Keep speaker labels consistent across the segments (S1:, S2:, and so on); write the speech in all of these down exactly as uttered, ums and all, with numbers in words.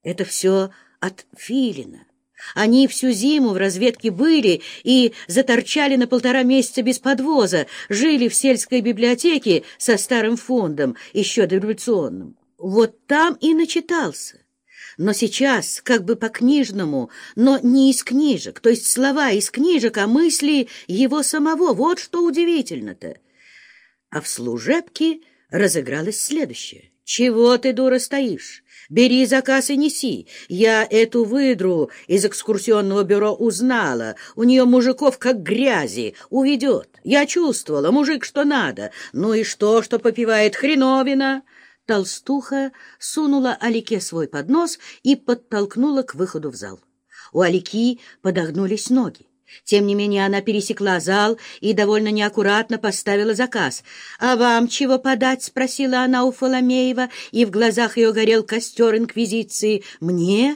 S1: Это все от Филина. Они всю зиму в разведке были и заторчали на полтора месяца без подвоза, жили в сельской библиотеке со старым фондом, еще дореволюционным. Вот там и начитался. Но сейчас, как бы по-книжному, но не из книжек, то есть слова из книжек, а мысли его самого. Вот что удивительно-то. А в служебке разыгралось следующее. «Чего ты, дура, стоишь? Бери заказ и неси. Я эту выдру из экскурсионного бюро узнала. У нее мужиков как грязи. Уведет. Я чувствовала. Мужик что надо. Ну и что, что попивает хреновина?» Толстуха сунула Алике свой поднос и подтолкнула к выходу в зал. У Алики подогнулись ноги. Тем не менее она пересекла зал и довольно неаккуратно поставила заказ. «А вам чего подать?» — спросила она у Фоломеева, и в глазах ее горел костер инквизиции. «Мне?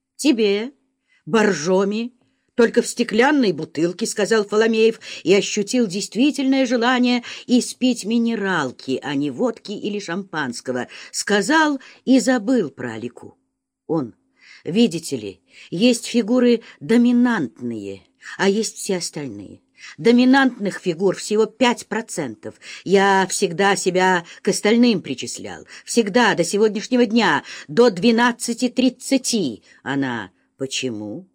S1: Тебе? Боржоми? Только в стеклянной бутылке», — сказал Фоломеев, и ощутил действительное желание испить минералки, а не водки или шампанского. Сказал и забыл про Алику. Он, видите ли, есть фигуры доминантные, а есть все остальные. Доминантных фигур всего пять процентов. Я всегда себя к остальным причислял. Всегда, до сегодняшнего дня, до двенадцати тридцати. Она: почему?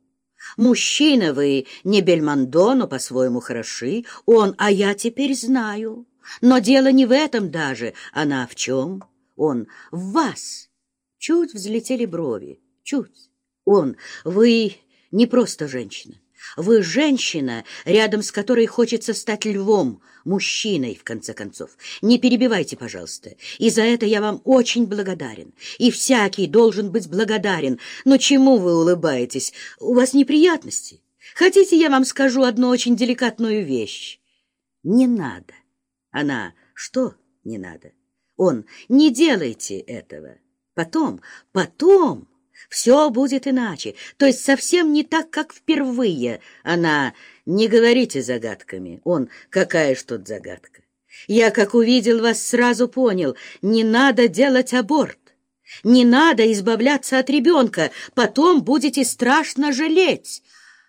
S1: Мужчина вы не Бельмондо, но по-своему хороши. Он: а я теперь знаю. Но дело не в этом даже. Она: в чем? Он: в вас. Чуть взлетели брови. Чуть. Он: вы не просто женщина. Вы женщина, рядом с которой хочется стать львом, мужчиной, в конце концов. Не перебивайте, пожалуйста. И за это я вам очень благодарен. И всякий должен быть благодарен. Но чему вы улыбаетесь? У вас неприятности? Хотите, я вам скажу одну очень деликатную вещь? Не надо. Она: что не надо? Он: не делайте этого. Потом, потом... все будет иначе, то есть совсем не так, как впервые. Она: не говорите загадками. Он: какая ж тут загадка? Я, как увидел вас, сразу понял. Не надо делать аборт. Не надо избавляться от ребенка. Потом будете страшно жалеть.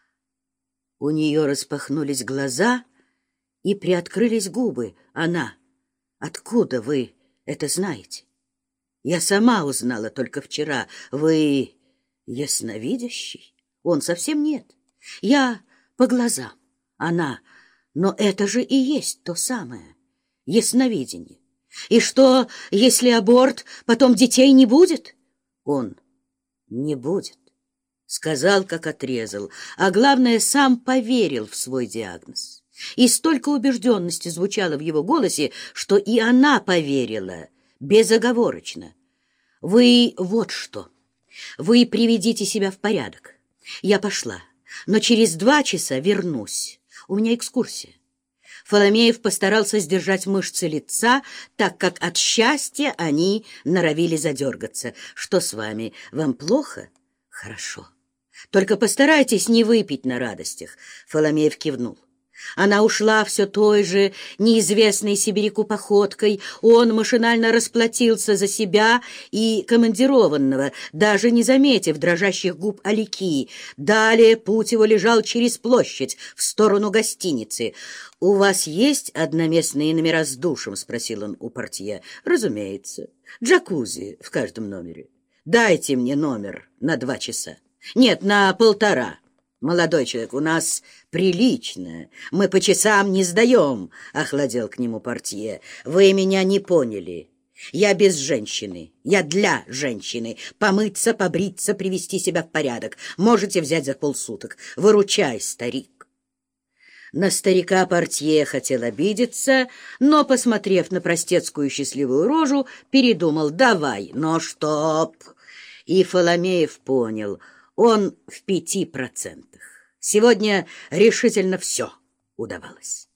S1: У нее распахнулись глаза и приоткрылись губы. Она: откуда вы это знаете? Я сама узнала только вчера. Вы ясновидящий? Он: совсем нет. Я по глазам. Она: но это же и есть то самое ясновидение. И что, если аборт, потом детей не будет? Он: не будет. Сказал, как отрезал, а главное, сам поверил в свой диагноз. И столько убежденности звучало в его голосе, что и она поверила безоговорочно. Вы вот что. Вы приведите себя в порядок. Я пошла, но через два часа вернусь. У меня экскурсия. Фоломеев постарался сдержать мышцы лица, так как от счастья они норовили задергаться. Что с вами? Вам плохо? Хорошо. Только постарайтесь не выпить на радостях. Фоломеев кивнул. Она ушла все той же неизвестной сибиряку походкой. Он машинально расплатился за себя и командированного, даже не заметив дрожащих губ Алики. Далее путь его лежал через площадь, в сторону гостиницы. «У вас есть одноместные номера с душем?» — спросил он у портье. «Разумеется. Джакузи в каждом номере. Дайте мне номер на два часа. Нет, на полтора. Молодой человек, у нас прилично. Мы по часам не сдаем», — охладел к нему портье. «Вы меня не поняли. Я без женщины. Я для женщины. Помыться, побриться, привести себя в порядок. Можете взять за полсуток. Выручай, старик». На старика портье хотел обидеться, но, посмотрев на простецкую счастливую рожу, передумал. «Давай, но чтоб...» И Фоломеев понял, он в пяти процентах. Сегодня решительно все удавалось.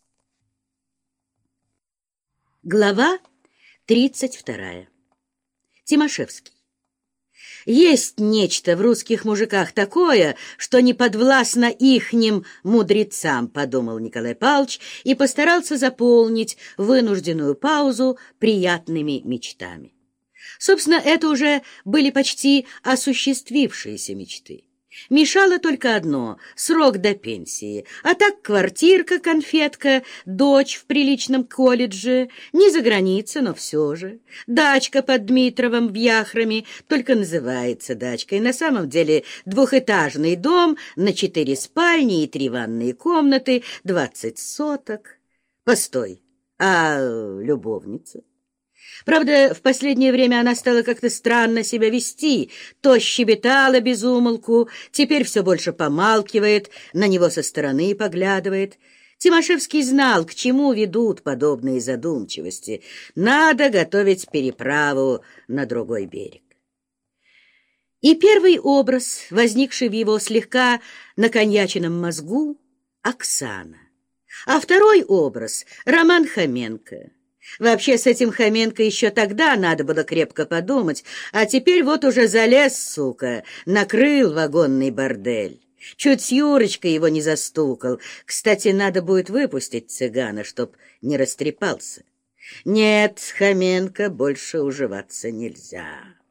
S1: Глава тридцать вторая. Тимошевский. Есть нечто в русских мужиках такое, что не подвластно ихним мудрецам, подумал Николай Павлович и постарался заполнить вынужденную паузу приятными мечтами. Собственно, это уже были почти осуществившиеся мечты. Мешало только одно — срок до пенсии. А так квартирка, конфетка, дочь в приличном колледже, не за границей, но все же. Дачка под Дмитровым в Яхраме, только называется дачкой. На самом деле двухэтажный дом на четыре спальни и три ванные комнаты, двадцать соток. Постой, а любовница? Правда, в последнее время она стала как-то странно себя вести, то щебетала без умолку, теперь все больше помалкивает, на него со стороны поглядывает. Тимошевский знал, к чему ведут подобные задумчивости. Надо готовить переправу на другой берег. И первый образ, возникший в его слегка наконьяченном мозгу, — Оксана. А второй образ — Роман Хоменко. Вообще, с этим Хоменко еще тогда надо было крепко подумать, а теперь вот уже залез, сука, накрыл вагонный бордель. Чуть с Юрочкой его не застукал. Кстати, надо будет выпустить цыгана, чтоб не растрепался. Нет, Хоменко больше уживаться нельзя.